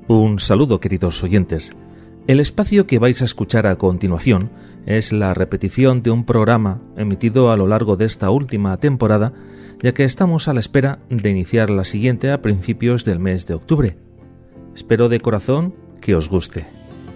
Un saludo, queridos oyentes. El espacio que vais a escuchar a continuación es la repetición de un programa emitido a lo largo de esta última temporada, ya que estamos a la espera de iniciar la siguiente a principios del mes de octubre. Espero de corazón que os guste.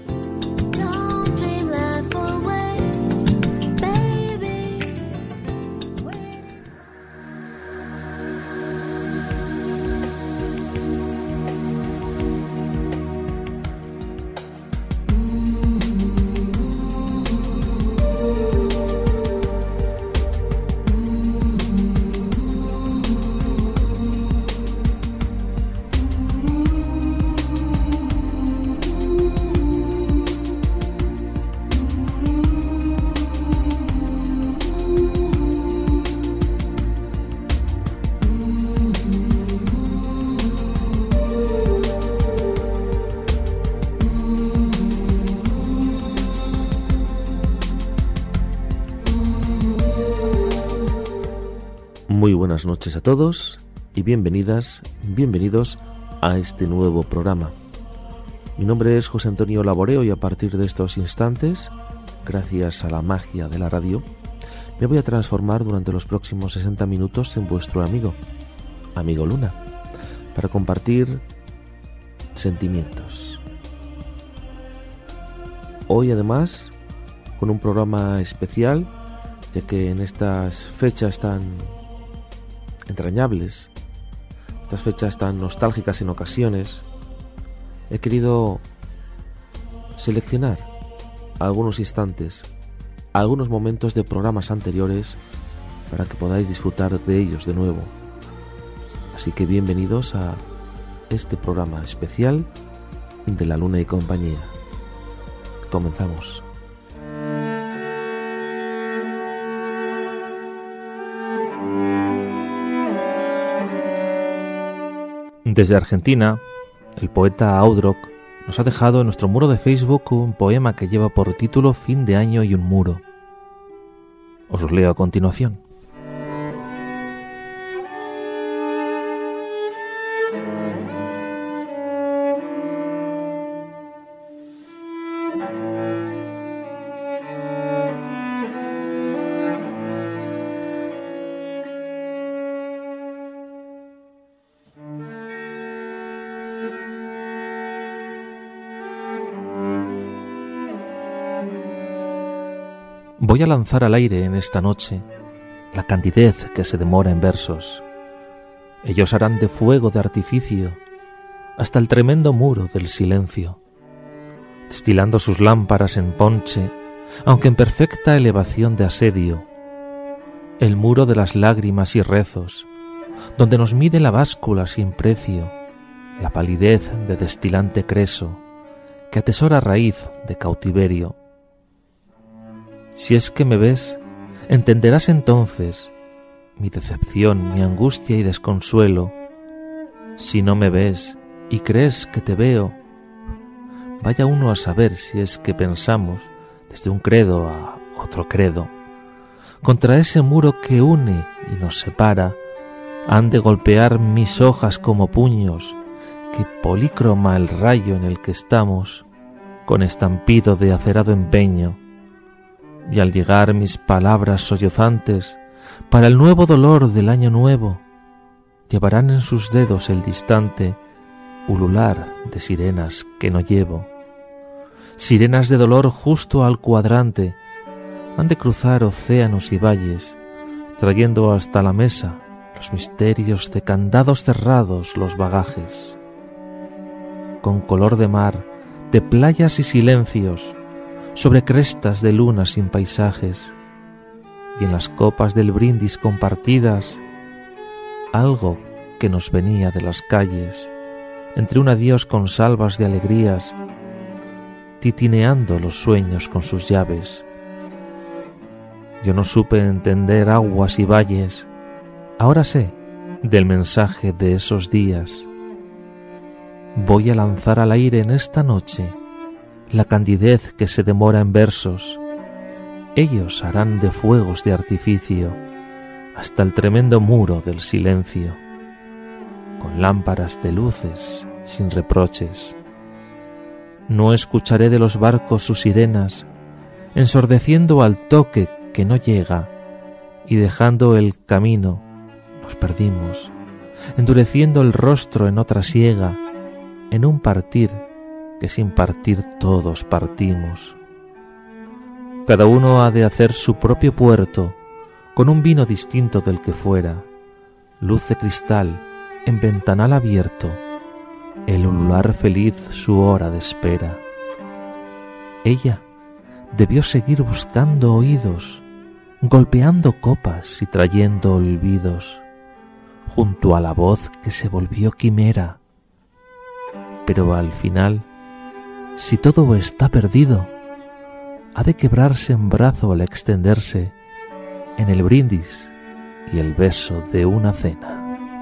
Muy buenas noches a todos y bienvenidos a este nuevo programa. Mi nombre es José Antonio Laboreo y a partir de estos instantes, gracias a la magia de la radio, me voy a transformar durante los próximos 60 minutos en vuestro amigo Luna, para compartir sentimientos. Hoy además con un programa especial, ya que en estas fechas tan entrañables, estas fechas tan nostálgicas en ocasiones, he querido seleccionar algunos instantes, algunos momentos de programas anteriores para que podáis disfrutar de ellos de nuevo. Así que bienvenidos a este programa especial de La Luna y compañía. Comenzamos. Desde Argentina, el poeta Audrock nos ha dejado en nuestro muro de Facebook un poema que lleva por título Fin de año y un muro. Os lo leo a continuación. Voy a lanzar al aire en esta noche la candidez que se demora en versos. Ellos harán de fuego de artificio hasta el tremendo muro del silencio, destilando sus lámparas en ponche, aunque en perfecta elevación de asedio, el muro de las lágrimas y rezos, donde nos mide la báscula sin precio, la palidez de destilante creso, que atesora raíz de cautiverio. Si es que me ves, entenderás entonces mi decepción, mi angustia y desconsuelo. Si no me ves y crees que te veo, vaya uno a saber si es que pensamos desde un credo a otro credo. Contra ese muro que une y nos separa, han de golpear mis hojas como puños, que polícroma el rayo en el que estamos, con estampido de acerado empeño. Y al llegar mis palabras sollozantes para el nuevo dolor del año nuevo, llevarán en sus dedos el distante ulular de sirenas que no llevo. Sirenas de dolor justo al cuadrante, han de cruzar océanos y valles, trayendo hasta la mesa los misterios de candados cerrados, los bagajes. Con color de mar, de playas y silencios, sobre crestas de luna sin paisajes, y en las copas del brindis compartidas, algo que nos venía de las calles, entre un adiós con salvas de alegrías, titineando los sueños con sus llaves. Yo no supe entender aguas y valles, ahora sé del mensaje de esos días. Voy a lanzar al aire en esta noche la candidez que se demora en versos. Ellos harán de fuegos de artificio hasta el tremendo muro del silencio, con lámparas de luces sin reproches, No escucharé de los barcos sus sirenas, ensordeciendo al toque que no llega, y dejando el camino nos perdimos, endureciendo el rostro en otra siega, en un partir que sin partir todos partimos. Cada uno ha de hacer su propio puerto, con un vino distinto del que fuera, luz de cristal en ventanal abierto, el ulular feliz su hora de espera. Ella debió seguir buscando oídos, golpeando copas y trayendo olvidos, junto a la voz que se volvió quimera. Pero al final, si todo está perdido, ha de quebrarse en brazo al extenderse en el brindis y el beso de una cena.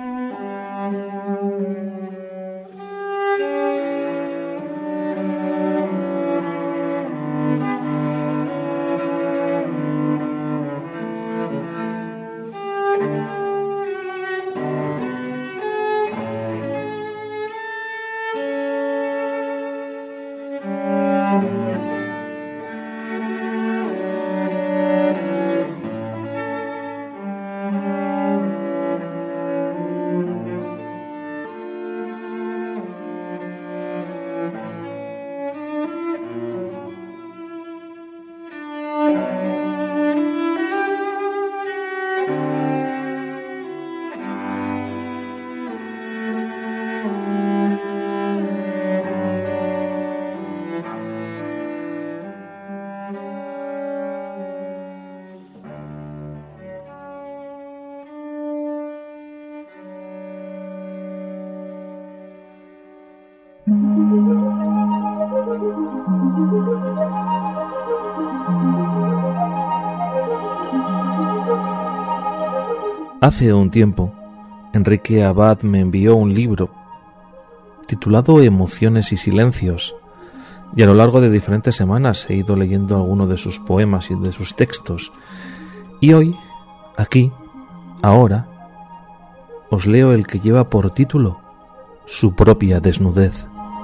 Hace un tiempo, Enrique Abad me envió un libro titulado Emociones y Silencios, y a lo largo de diferentes semanas he ido leyendo algunos de sus poemas y de sus textos. Y hoy, aquí, ahora, os leo el que lleva por título Su propia desnudez.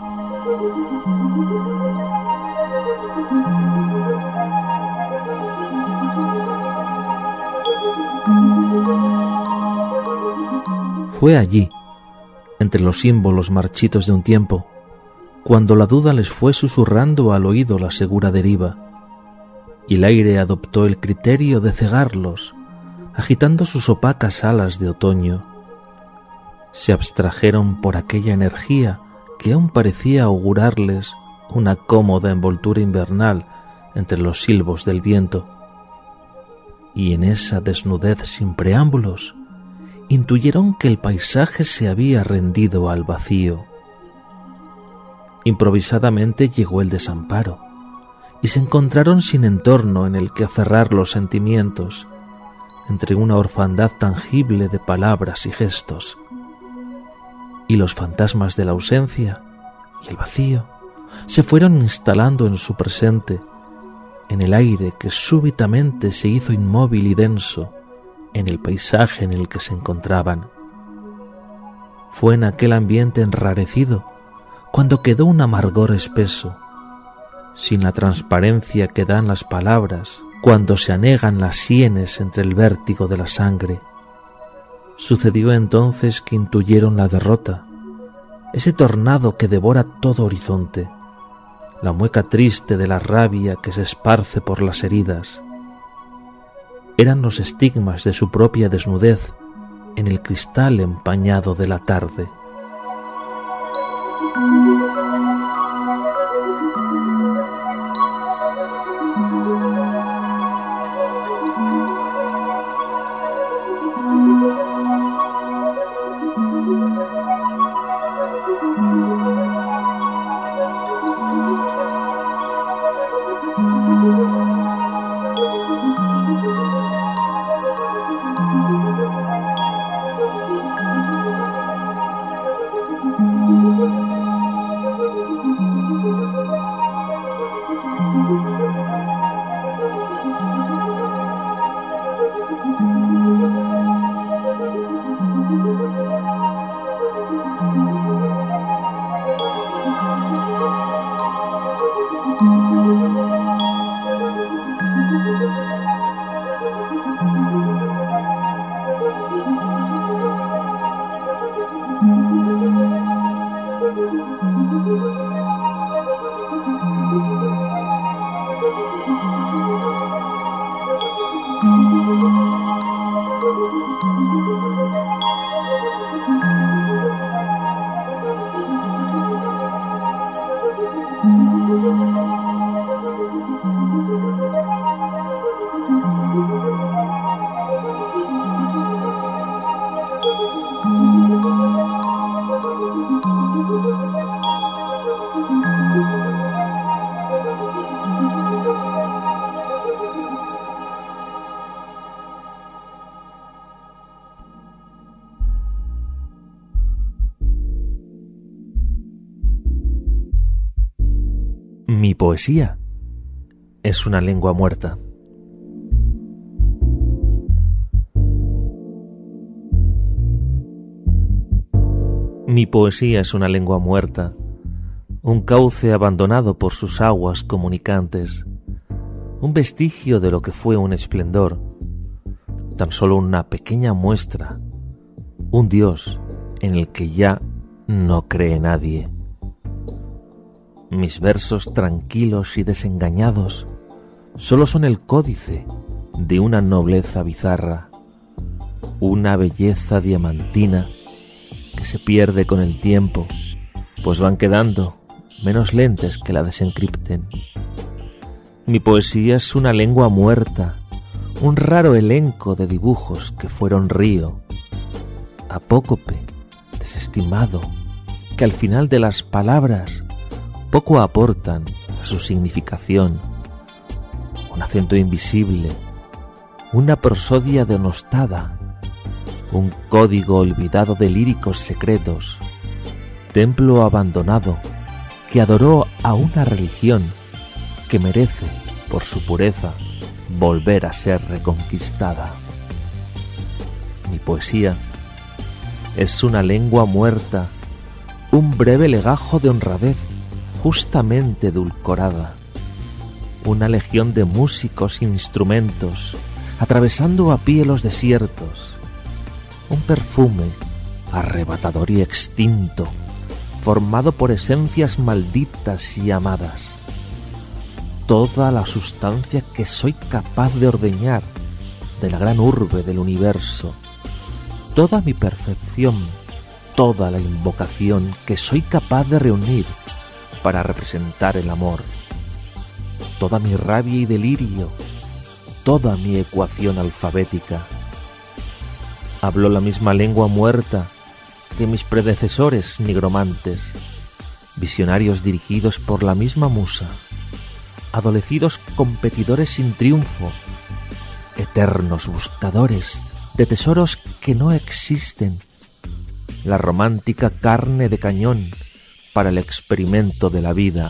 Fue allí, entre los símbolos marchitos de un tiempo, cuando la duda les fue susurrando al oído la segura deriva, y el aire adoptó el criterio de cegarlos, agitando sus opacas alas de otoño. Se abstrajeron por aquella energía que aún parecía augurarles una cómoda envoltura invernal entre los silbos del viento. Y en esa desnudez sin preámbulos, intuyeron que el paisaje se había rendido al vacío. Improvisadamente llegó el desamparo, y se encontraron sin entorno en el que aferrar los sentimientos, entre una orfandad tangible de palabras y gestos. Y los fantasmas de la ausencia y el vacío se fueron instalando en su presente, en el aire que súbitamente se hizo inmóvil y denso, en el paisaje en el que se encontraban. Fue en aquel ambiente enrarecido cuando quedó un amargor espeso, sin la transparencia que dan las palabras cuando se anegan las sienes entre el vértigo de la sangre. Sucedió entonces que intuyeron la derrota, ese tornado que devora todo horizonte, la mueca triste de la rabia que se esparce por las heridas. Eran los estigmas de su propia desnudez en el cristal empañado de la tarde. Mi poesía es una lengua muerta. Mi poesía es una lengua muerta, un cauce abandonado por sus aguas comunicantes, un vestigio de lo que fue un esplendor, tan solo una pequeña muestra, un Dios en el que ya no cree nadie. Mis versos tranquilos y desengañados solo son el códice de una nobleza bizarra, una belleza diamantina que se pierde con el tiempo, pues van quedando menos lentes que la desencripten. Mi poesía es una lengua muerta, un raro elenco de dibujos que fueron río, apócope, desestimado, que al final de las palabras poco aportan a su significación. Un acento invisible, una prosodia denostada, un código olvidado de líricos secretos, templo abandonado que adoró a una religión que merece, por su pureza, volver a ser reconquistada. Mi poesía es una lengua muerta, un breve legajo de honradez justamente edulcorada, una legión de músicos e instrumentos atravesando a pie los desiertos, un perfume arrebatador y extinto, formado por esencias malditas y amadas, toda la sustancia que soy capaz de ordeñar de la gran urbe del universo, toda mi percepción, toda la invocación que soy capaz de reunir para representar el amor, toda mi rabia y delirio, toda mi ecuación alfabética. Hablo la misma lengua muerta que mis predecesores nigromantes, visionarios dirigidos por la misma musa, adolecidos competidores sin triunfo, eternos buscadores de tesoros que no existen, la romántica carne de cañón para el experimento de la vida.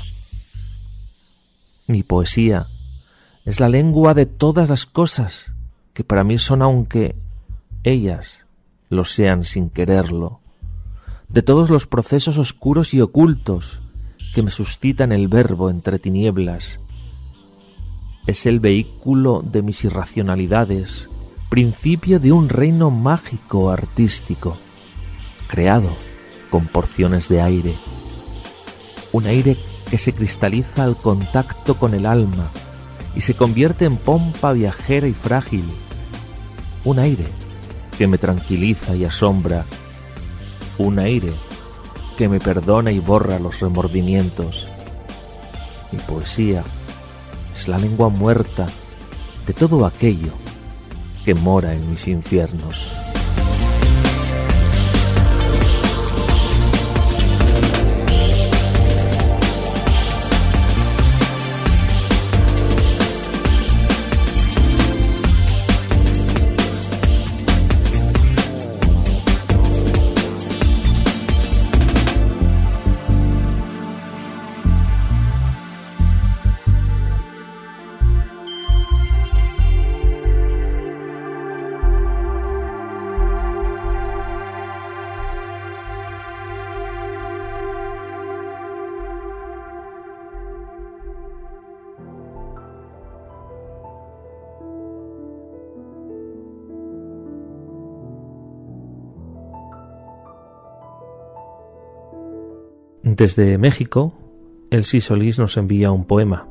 Mi poesía es la lengua de todas las cosas que para mí son, aunque ellas lo sean sin quererlo, de todos los procesos oscuros y ocultos que me suscitan el verbo entre tinieblas. Es el vehículo de mis irracionalidades, principio de un reino mágico artístico, creado con porciones de aire, un aire que se cristaliza al contacto con el alma y se convierte en pompa viajera y frágil, un aire que me tranquiliza y asombra, un aire que me perdona y borra los remordimientos. Mi poesía es la lengua muerta de todo aquello que mora en mis infiernos. Desde México, Elsie Solís nos envía un poema.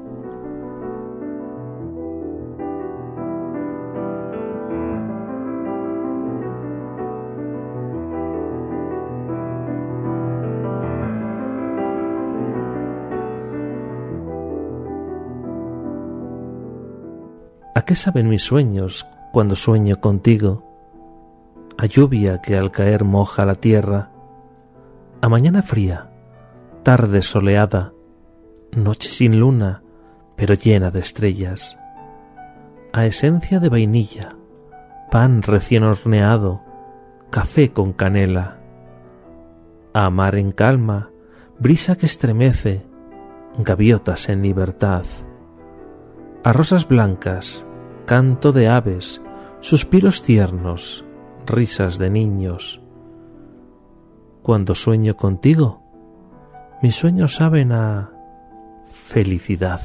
¿A qué saben mis sueños cuando sueño contigo? A lluvia que al caer moja la tierra, a mañana fría, tarde soleada, noche sin luna, pero llena de estrellas, a esencia de vainilla, pan recién horneado, café con canela, a mar en calma, brisa que estremece, gaviotas en libertad. A rosas blancas, canto de aves, suspiros tiernos, risas de niños. Cuando sueño contigo, mis sueños saben a felicidad.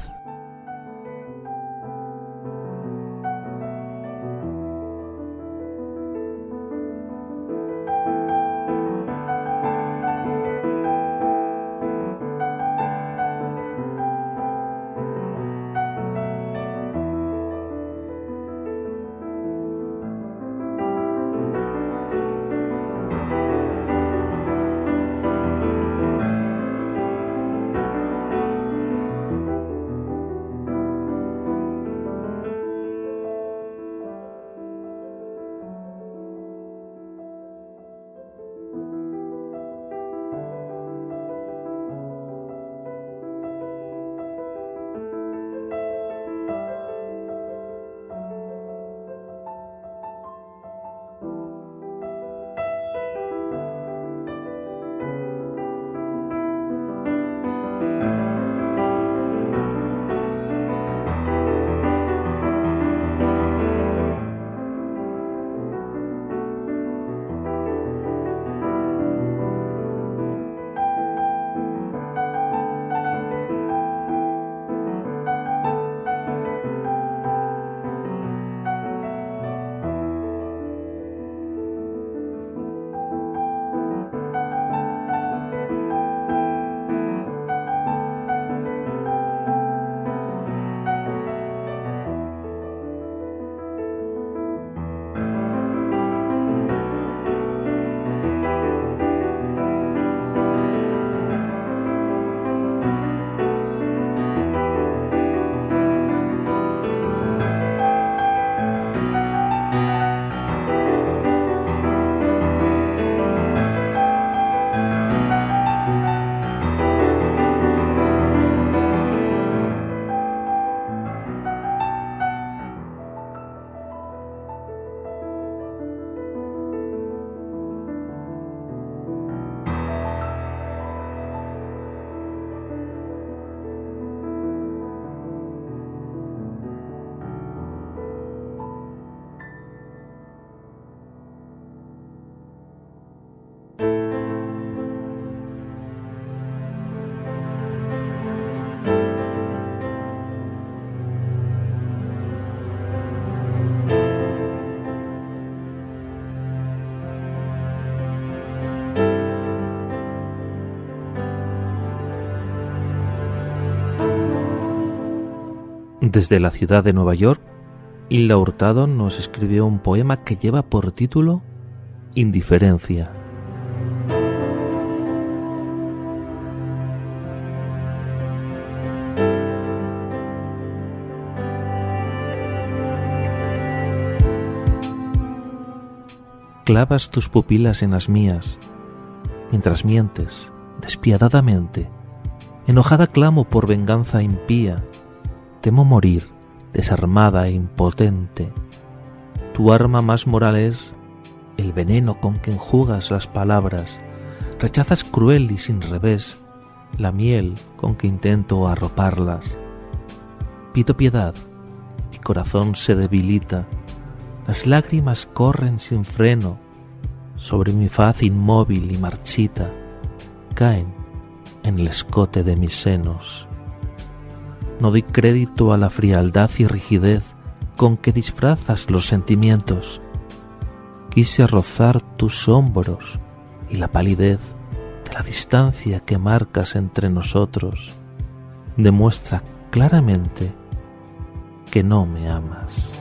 Desde la ciudad de Nueva York, Hilda Hurtado nos escribió un poema que lleva por título Indiferencia. Clavas tus pupilas en las mías, mientras mientes despiadadamente. Enojada clamo por venganza impía. Temo morir, desarmada e impotente. Tu arma más moral es el veneno con que enjugas las palabras. Rechazas cruel y sin revés la miel con que intento arroparlas. Pido piedad, mi corazón se debilita. Las lágrimas corren sin freno sobre mi faz inmóvil y marchita. Caen en el escote de mis senos. No doy crédito a la frialdad y rigidez con que disfrazas los sentimientos. Quise rozar tus hombros y la palidez de la distancia que marcas entre nosotros demuestra claramente que no me amas.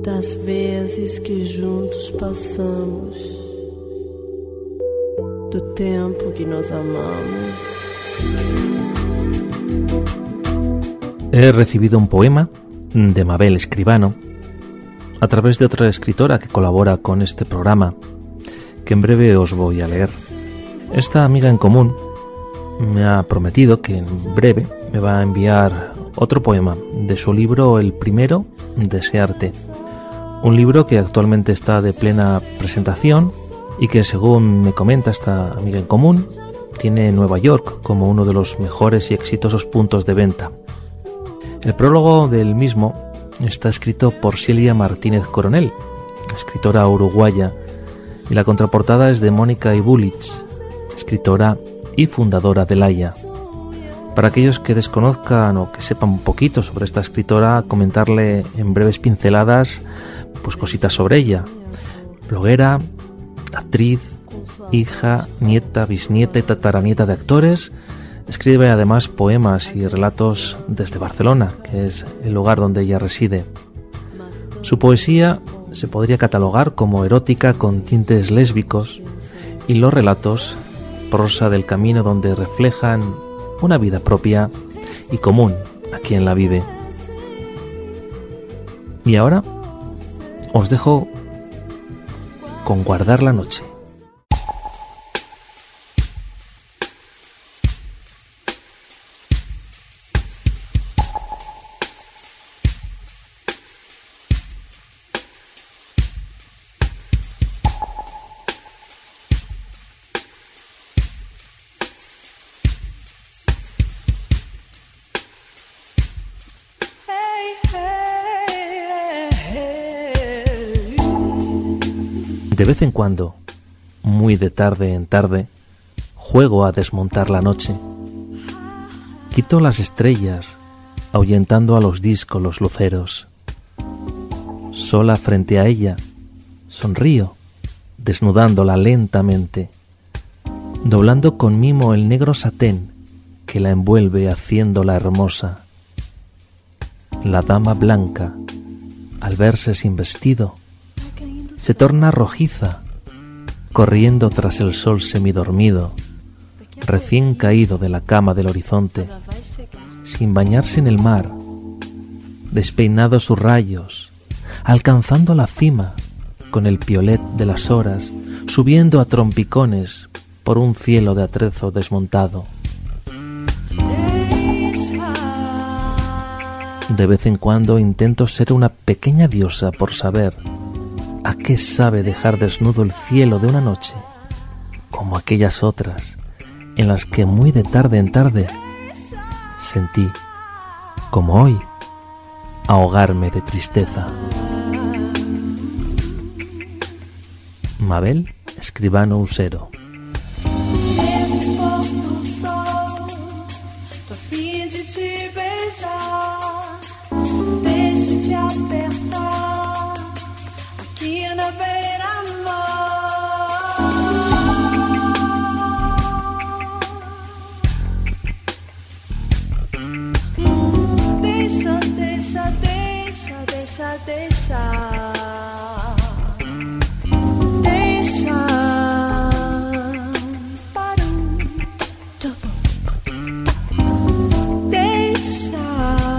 das vezes que juntos passamos, do tempo que nos amamos. He recibido un poema de Mabel Escribano a través de otra escritora que colabora con este programa, que en breve os voy a leer. Esta amiga en común me ha prometido que en breve me va a enviar otro poema de su libro El Primero, Desearte, un libro que actualmente está de plena presentación y que, según me comenta esta amiga en común, tiene Nueva York como uno de los mejores y exitosos puntos de venta. El prólogo del mismo está escrito por Silvia Martínez Coronel, escritora uruguaya, y la contraportada es de Mónica Ibulich, escritora y fundadora de Laia. Para aquellos que desconozcan o que sepan un poquito sobre esta escritora, comentarle en breves pinceladas pues cositas sobre ella. Bloguera, actriz, hija, nieta, bisnieta y tataranieta de actores. Escribe además poemas y relatos desde Barcelona, que es el lugar donde ella reside. Su poesía se podría catalogar como erótica con tintes lésbicos, y los relatos, prosa del camino donde reflejan una vida propia y común a quien la vive. Y ahora os dejo con Guardar la noche. De vez en cuando, muy de tarde en tarde, juego a desmontar la noche. Quito las estrellas, ahuyentando a los díscolos luceros. Sola frente a ella, sonrío, desnudándola lentamente, doblando con mimo el negro satén que la envuelve haciéndola hermosa. La dama blanca, al verse sin vestido, se torna rojiza, corriendo tras el sol semidormido, recién caído de la cama del horizonte, sin bañarse en el mar, despeinados sus rayos, alcanzando la cima con el piolet de las horas, subiendo a trompicones por un cielo de atrezo desmontado. De vez en cuando intento ser una pequeña diosa por saber ¿a qué sabe dejar desnudo el cielo de una noche, como aquellas otras en las que muy de tarde en tarde sentí, como hoy, ahogarme de tristeza? Mabel Escribano Usero. Deixa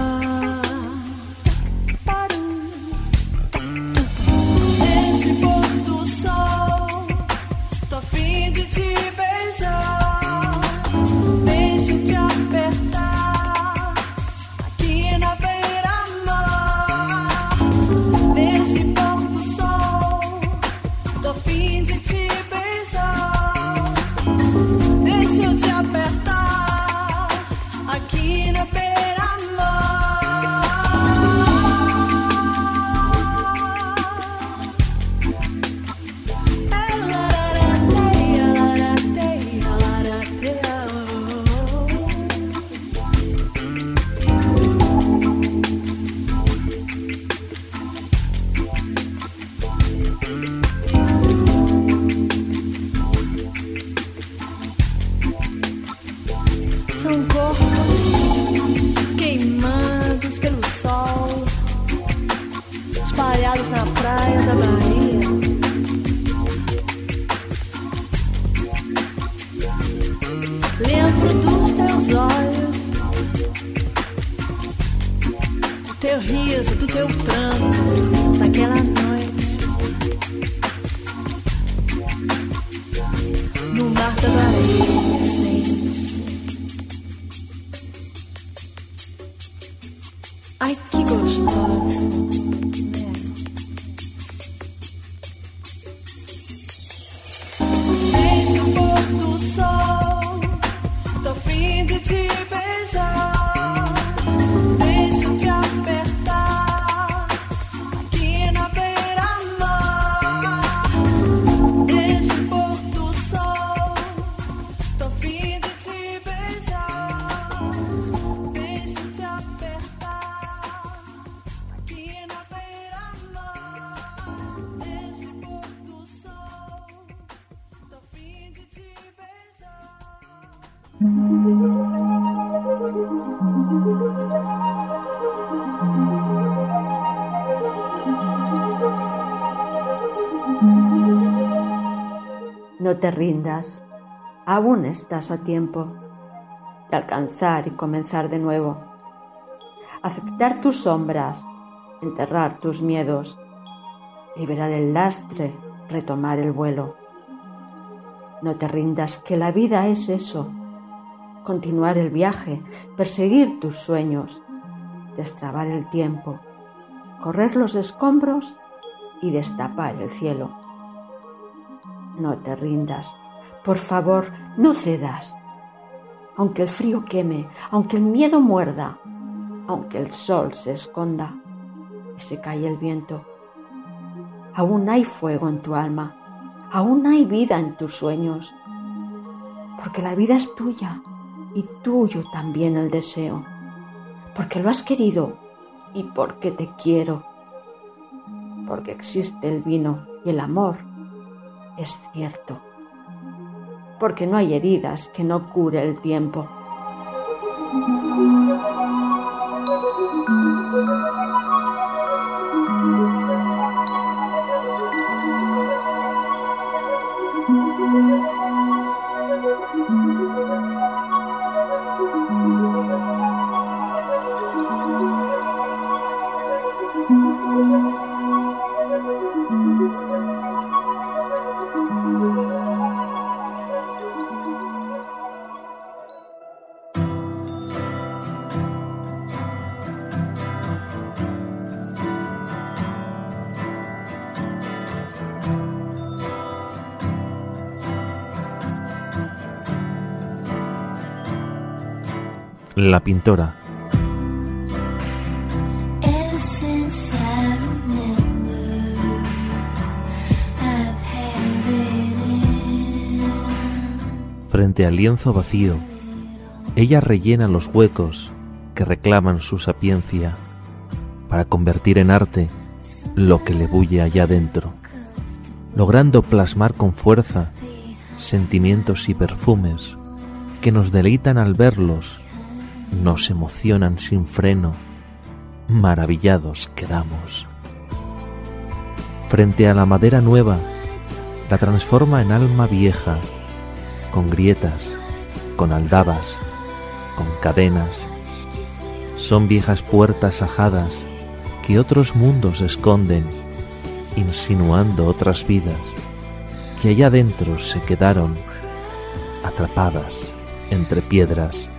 teu riso, do teu pranto, daquela noite no mar da Bahia, gente. Ai, que gostoso, né? Desde o pôr do sol, tô a fim de te beijar. Deixa eu te apertar aqui na beira-mar. Desde o pôr do sol, tô a fim de te beijar. Deixa eu te apertar aqui na beira-mar. Desde o pôr do sol, tô a fim de te beijar. No te rindas, aún estás a tiempo de alcanzar y comenzar de nuevo. Aceptar tus sombras, enterrar tus miedos, liberar el lastre, retomar el vuelo. No te rindas, que la vida es eso. Continuar el viaje, perseguir tus sueños, destrabar el tiempo, correr los escombros y destapar el cielo. No te rindas, por favor, no cedas. Aunque el frío queme, aunque el miedo muerda, aunque el sol se esconda y se cae el viento, aún hay fuego en tu alma, aún hay vida en tus sueños, porque la vida es tuya y tuyo también el deseo, porque lo has querido y porque te quiero, porque existe el vino y el amor es cierto, porque no hay heridas que no cure el tiempo. La pintora. Frente al lienzo vacío, ella rellena los huecos que reclaman su sapiencia para convertir en arte lo que le bulle allá dentro, logrando plasmar con fuerza sentimientos y perfumes que nos deleitan al verlos, nos emocionan sin freno, maravillados quedamos. Frente a la madera nueva, la transforma en alma vieja, con grietas, con aldabas, con cadenas. Son viejas puertas ajadas que otros mundos esconden, insinuando otras vidas que allá dentro se quedaron atrapadas entre piedras.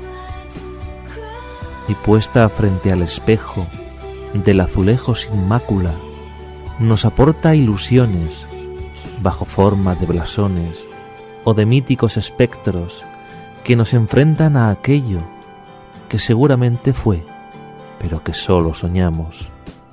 Y puesta frente al espejo del azulejo sin mácula, nos aporta ilusiones bajo forma de blasones o de míticos espectros que nos enfrentan a aquello que seguramente fue, pero que solo soñamos.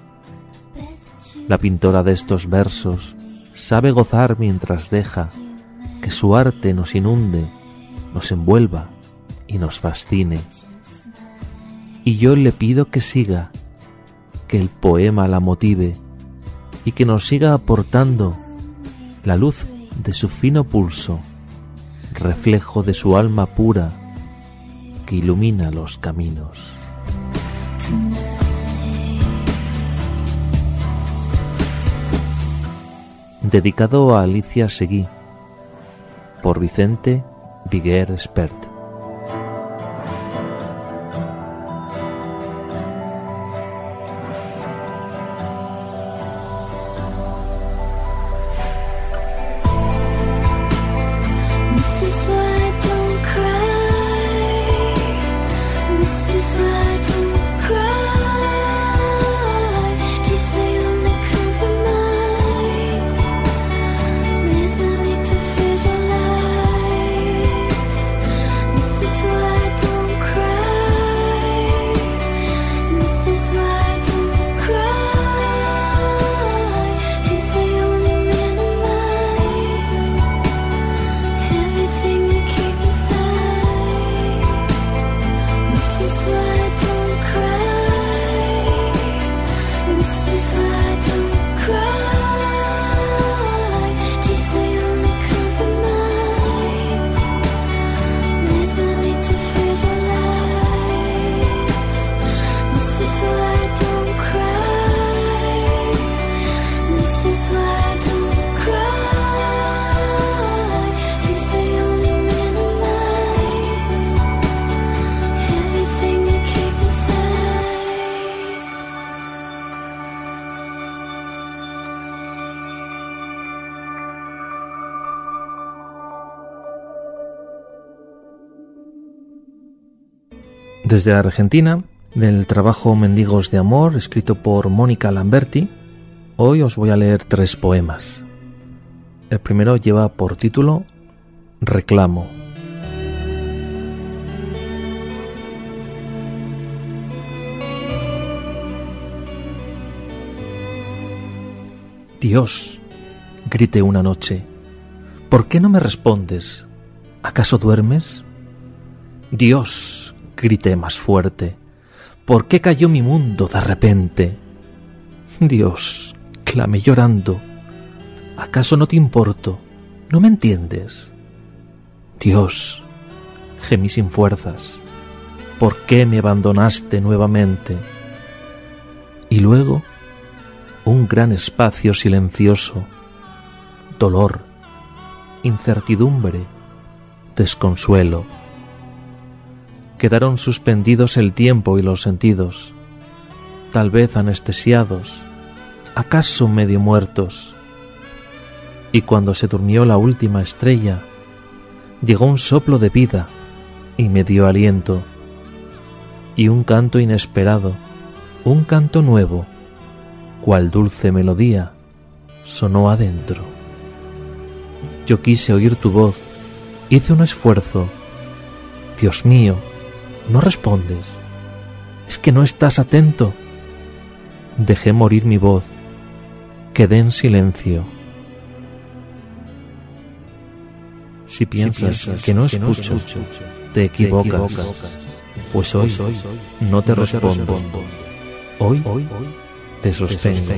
La pintora de estos versos sabe gozar mientras deja que su arte nos inunde, nos envuelva y nos fascine. Y yo le pido que siga, que el poema la motive y que nos siga aportando la luz de su fino pulso, reflejo de su alma pura que ilumina los caminos. Dedicado a Alicia Seguí, por Vicente Viguer Espert. Desde Argentina, del trabajo Mendigos de Amor, escrito por Mónica Lamberti, hoy os voy a leer 3 poemas. El primero lleva por título Reclamo. Dios, grité una noche, ¿por qué no me respondes? ¿Acaso duermes? Dios, grité más fuerte, ¿por qué cayó mi mundo de repente? Dios, clamé llorando, ¿acaso no te importo? ¿No me entiendes? Dios, gemí sin fuerzas, ¿por qué me abandonaste nuevamente? Y luego, un gran espacio silencioso, dolor, incertidumbre, desconsuelo. Quedaron suspendidos el tiempo y los sentidos, tal vez anestesiados, acaso medio muertos. Y cuando se durmió la última estrella, llegó un soplo de vida y me dio aliento, y un canto inesperado, un canto nuevo, cual dulce melodía, sonó adentro. Yo quise oír tu voz, hice un esfuerzo. Dios mío, no respondes. ¿Es que no estás atento? Dejé morir mi voz, quedé en silencio. Si piensas que no escucho, te equivocas, pues hoy no te respondo. Hoy te sostengo.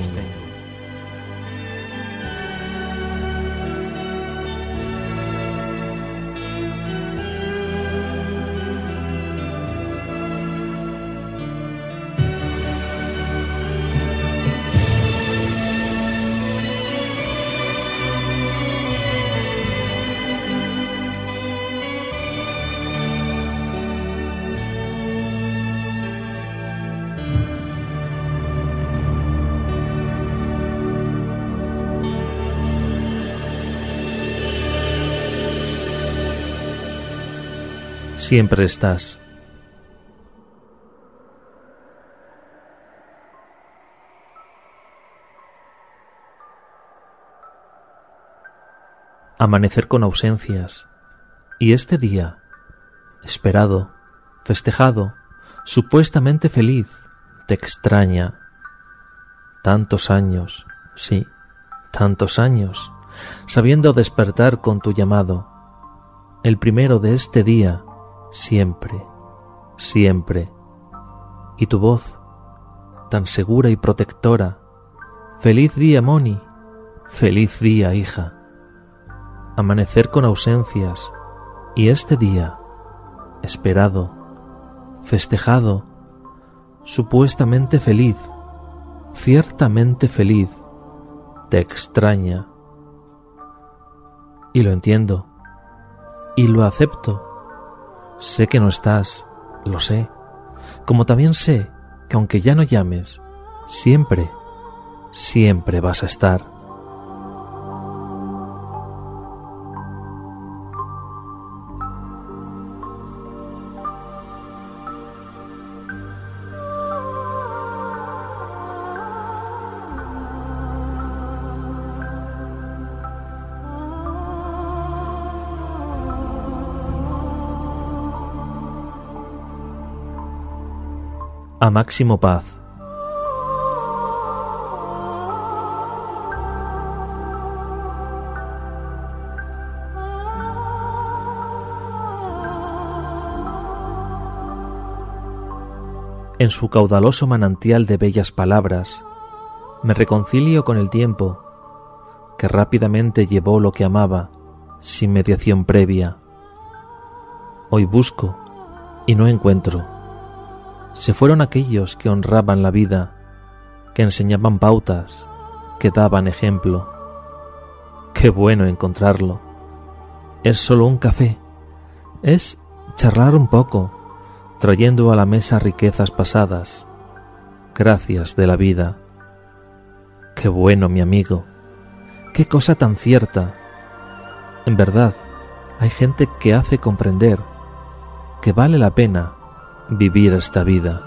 Siempre estás. Amanecer con ausencias, y este día, esperado, festejado, supuestamente feliz, te extraña. Tantos años, sí, tantos años, sabiendo despertar con tu llamado, el primero de este día, siempre, siempre, y tu voz, tan segura y protectora, feliz día, Moni, feliz día, hija. Amanecer con ausencias, y este día, esperado, festejado, supuestamente feliz, ciertamente feliz, te extraña. Y lo entiendo, y lo acepto. Sé que no estás, lo sé, como también sé que aunque ya no llames, siempre, siempre vas a estar. A Máximo Paz. En su caudaloso manantial de bellas palabras, me reconcilio con el tiempo, que rápidamente llevó lo que amaba, sin mediación previa. Hoy busco y no encuentro. Se fueron aquellos que honraban la vida, que enseñaban pautas, que daban ejemplo. Qué bueno encontrarlo. Es solo un café, es charlar un poco, trayendo a la mesa riquezas pasadas, gracias de la vida. Qué bueno, mi amigo, qué cosa tan cierta. En verdad, hay gente que hace comprender que vale la pena vivir esta vida.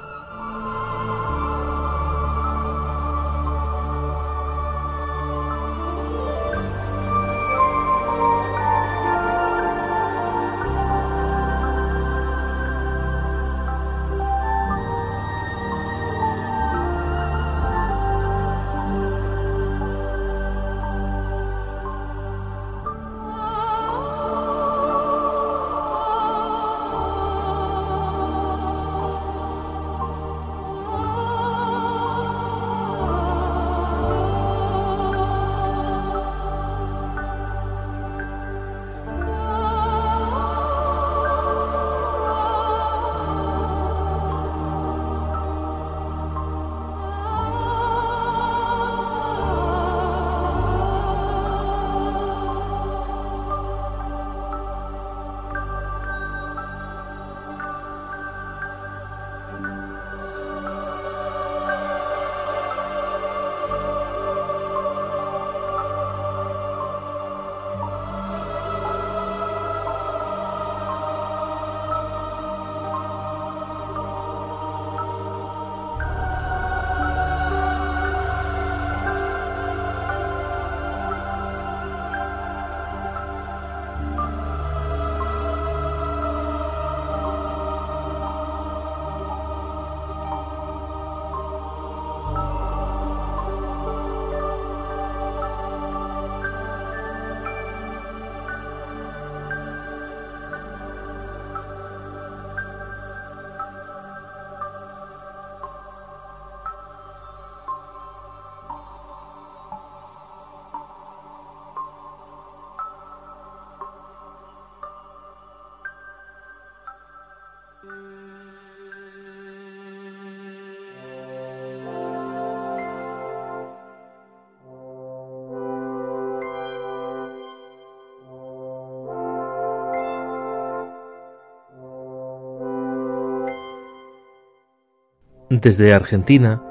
Desde Argentina,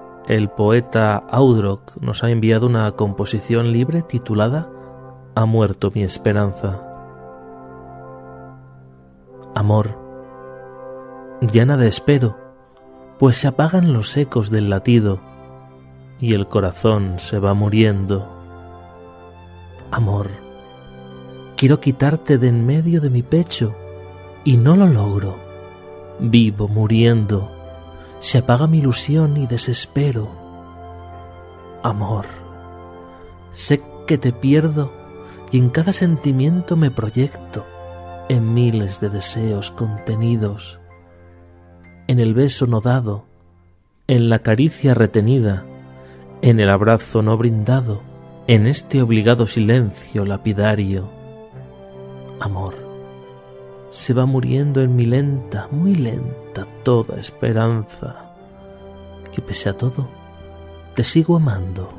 el poeta Audrock nos ha enviado una composición libre titulada Ha muerto mi esperanza. Amor, ya nada espero, pues se apagan los ecos del latido y el corazón se va muriendo. Amor, quiero quitarte de en medio de mi pecho y no lo logro. Vivo muriendo, se apaga mi ilusión y desespero. Amor, sé que te pierdo y en cada sentimiento me proyecto en miles de deseos contenidos, en el beso no dado, en la caricia retenida, en el abrazo no brindado, en este obligado silencio lapidario. Amor, se va muriendo en mi lenta, muy lenta toda esperanza, y pese a todo, te sigo amando.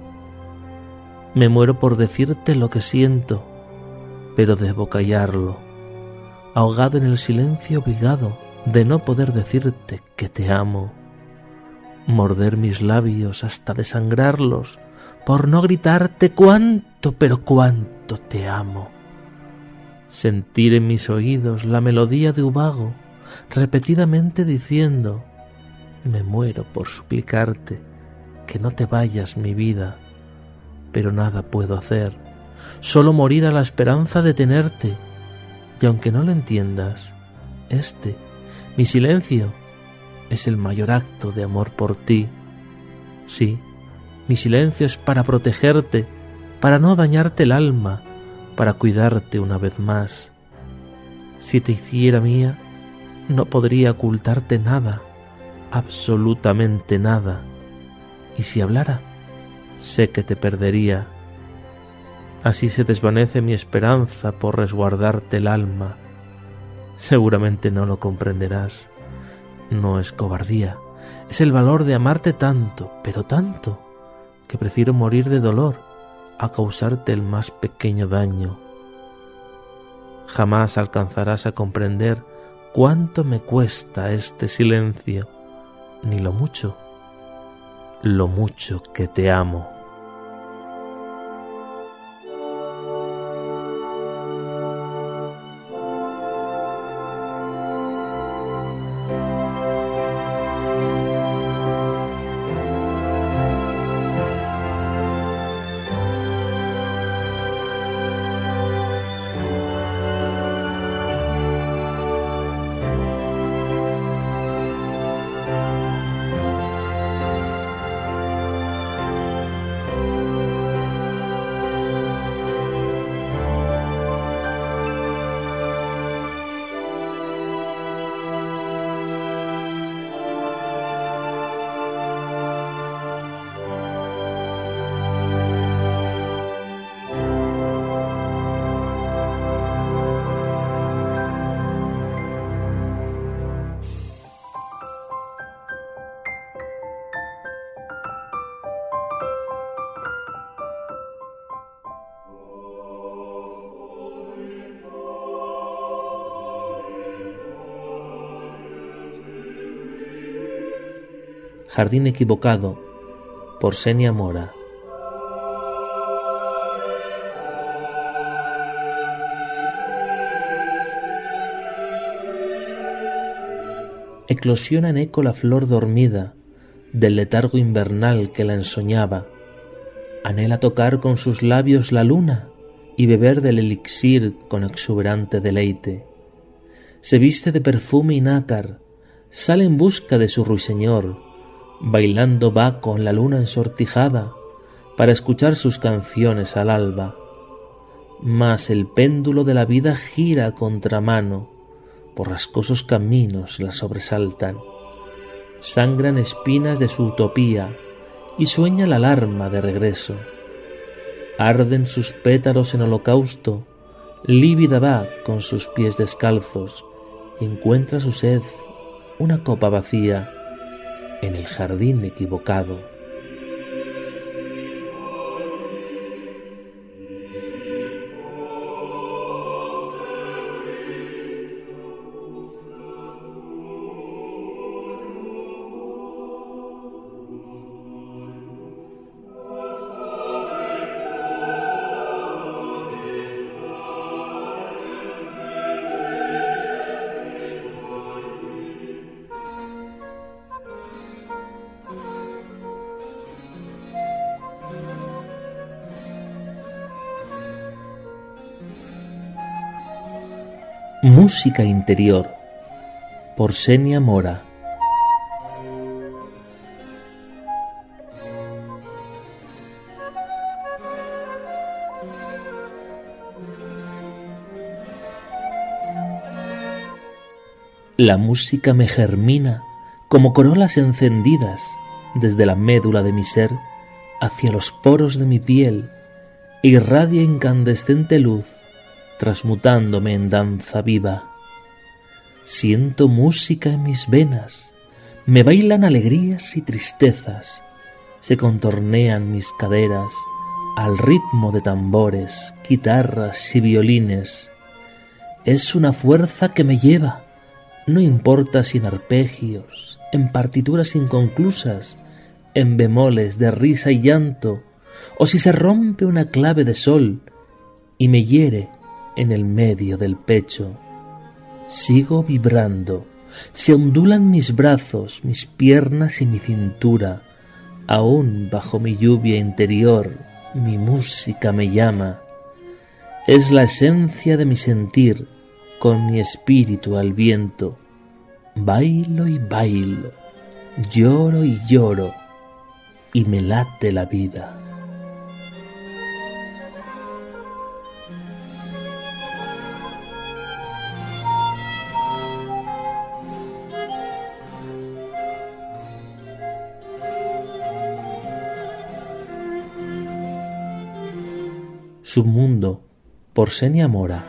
Me muero por decirte lo que siento, pero debo callarlo, ahogado en el silencio obligado de no poder decirte que te amo, morder mis labios hasta desangrarlos, por no gritarte cuánto, pero cuánto te amo. Sentir en mis oídos la melodía de Ubago, repetidamente diciendo: me muero por suplicarte que no te vayas, mi vida, pero nada puedo hacer, solo morir a la esperanza de tenerte, y aunque no lo entiendas, mi silencio, es el mayor acto de amor por ti. Sí, mi silencio es para protegerte, para no dañarte el alma, para cuidarte una vez más. Si te hiciera mía, no podría ocultarte nada, absolutamente nada, y si hablara, sé que te perdería. Así se desvanece mi esperanza por resguardarte el alma. Seguramente no lo comprenderás. No es cobardía, es el valor de amarte tanto, pero tanto, que prefiero morir de dolor a causarte el más pequeño daño. Jamás alcanzarás a comprender cuánto me cuesta este silencio, ni lo mucho que te amo. Jardín equivocado, por Senia Mora. Eclosiona en eco la flor dormida del letargo invernal que la ensoñaba. Anhela tocar con sus labios la luna y beber del elixir con exuberante deleite. Se viste de perfume y nácar, sale en busca de su ruiseñor, bailando va con la luna ensortijada para escuchar sus canciones al alba. Mas el péndulo de la vida gira a contramano, por rascosos caminos la sobresaltan. Sangran espinas de su utopía y sueña la alarma de regreso. Arden sus pétalos en holocausto, lívida va con sus pies descalzos y encuentra su sed, una copa vacía, en el jardín equivocado. Música interior, por Senia Mora. La música me germina como corolas encendidas desde la médula de mi ser hacia los poros de mi piel, e irradia incandescente luz, transmutándome en danza viva. Siento música en mis venas, me bailan alegrías y tristezas, se contornean mis caderas al ritmo de tambores, guitarras y violines. Es una fuerza que me lleva, no importa si en arpegios, en partituras inconclusas, en bemoles de risa y llanto, o si se rompe una clave de sol y me hiere en el medio del pecho. Sigo vibrando, se ondulan mis brazos, mis piernas y mi cintura. Aún bajo mi lluvia interior, mi música me llama. Es la esencia de mi sentir, con mi espíritu al viento. Bailo y bailo, lloro y lloro, y me late la vida. Submundo, por Senia Mora.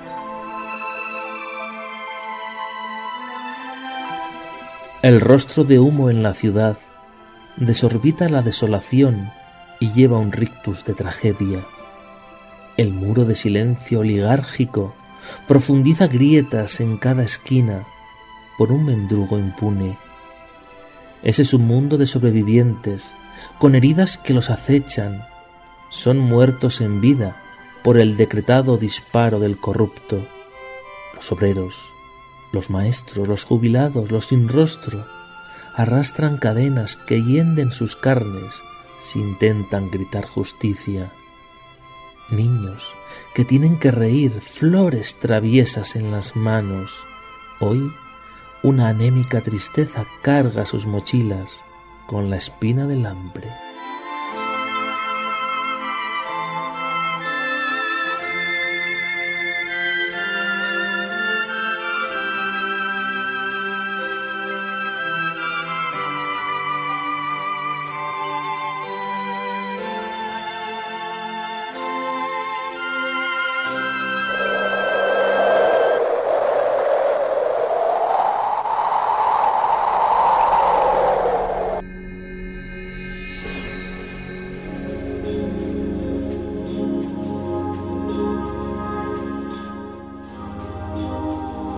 El rostro de humo en la ciudad desorbita la desolación y lleva un rictus de tragedia. El muro de silencio oligárquico profundiza grietas en cada esquina por un mendrugo impune. Ese es un mundo de sobrevivientes con heridas que los acechan. Son muertos en vida por el decretado disparo del corrupto. Los obreros, los maestros, los jubilados, los sin rostro, arrastran cadenas que hienden sus carnes si intentan gritar justicia. Niños que tienen que reír, flores traviesas en las manos. Hoy una anémica tristeza carga sus mochilas con la espina del hambre.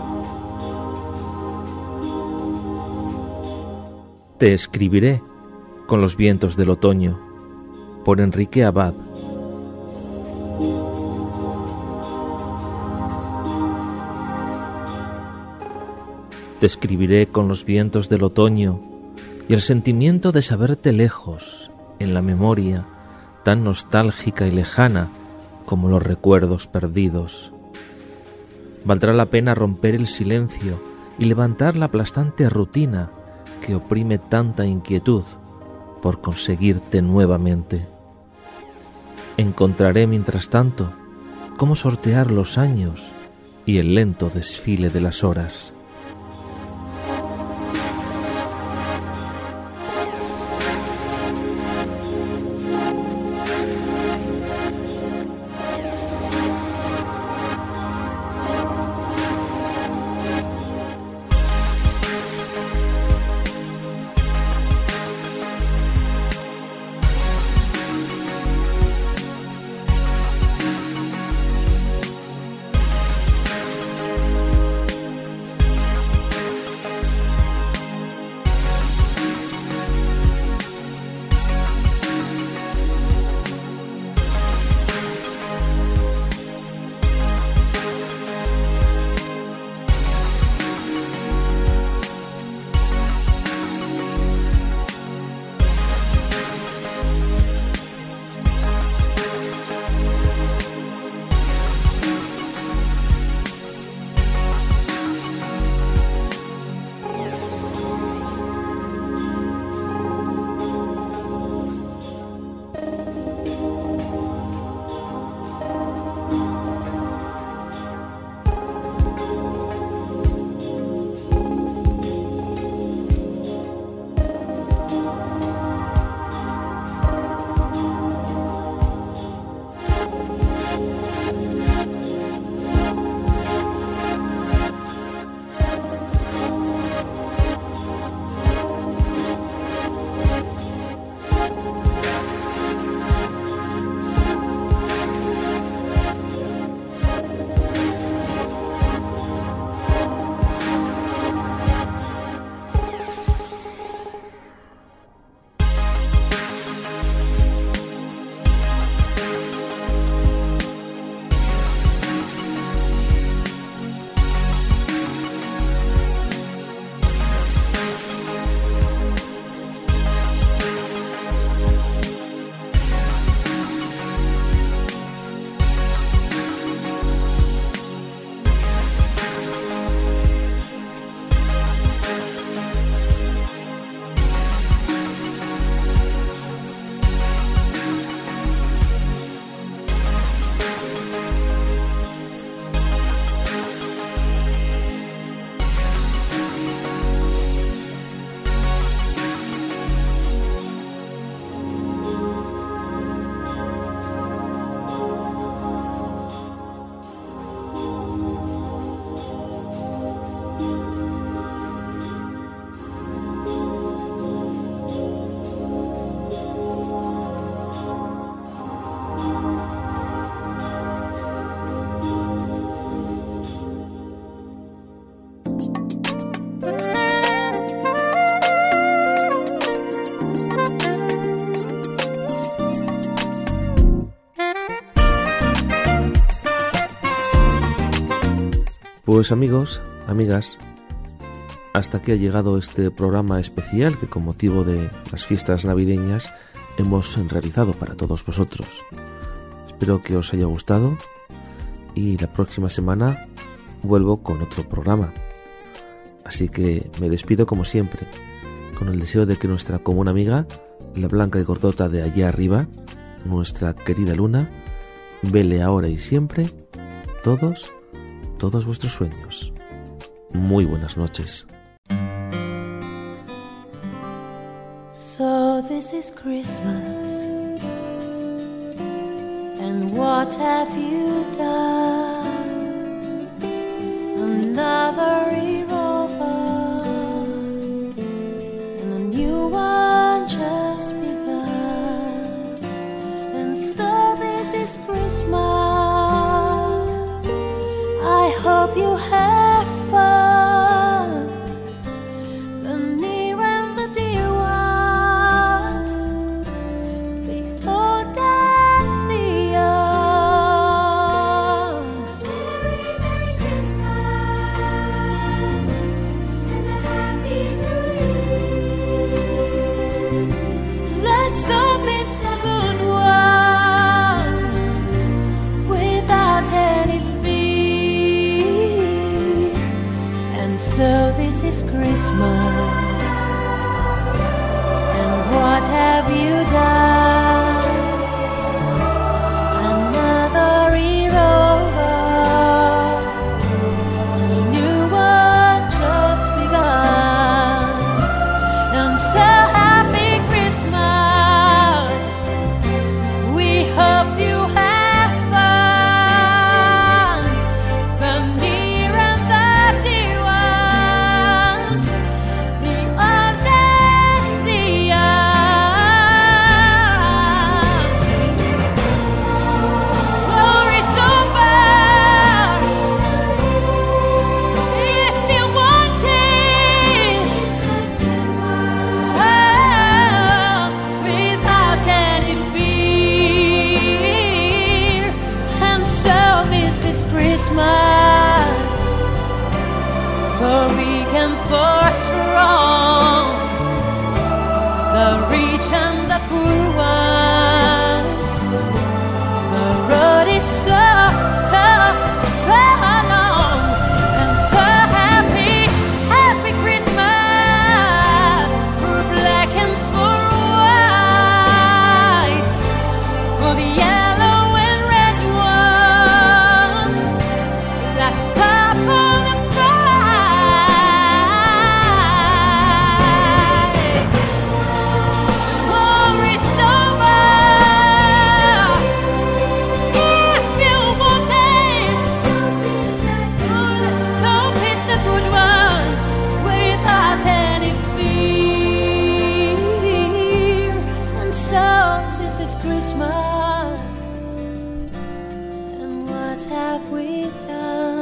Te escribiré con los vientos del otoño, por Enrique Abad. Te escribiré con los vientos del otoño y el sentimiento de saberte lejos, en la memoria tan nostálgica y lejana como los recuerdos perdidos. Valdrá la pena romper el silencio y levantar la aplastante rutina que oprime tanta inquietud por conseguirte nuevamente. Encontraré mientras tanto cómo sortear los años y el lento desfile de las horas. Pues amigos, amigas, hasta aquí ha llegado este programa especial que con motivo de las fiestas navideñas hemos realizado para todos vosotros. Espero que os haya gustado y la próxima semana vuelvo con otro programa. Así que me despido como siempre, con el deseo de que nuestra común amiga, la blanca y gordota de allá arriba, nuestra querida Luna, vele ahora y siempre todos vuestros sueños. Muy buenas noches. So this is Christmas, and what have you done? Another eve over, and a new one just begun. And so this is Christmas. I hope you have fun. The near and the dear ones is Christmas. And what have you done? Another year over, and a new one just begun. And so happy Christmas. We hope you have fun. The near and the dear ones, the old and the young. War is over. If you want it, without any fear. And so this is Christmas, for weak and for strong, the rich and the poor ones. The road is so, so, so long, and so happy, happy Christmas, for black and for white, for the yellow and red ones. Let's stop all the fight. War is over. If you want it, let's hope it's a good one, without any fear. And so this is Christmas. And what have we done?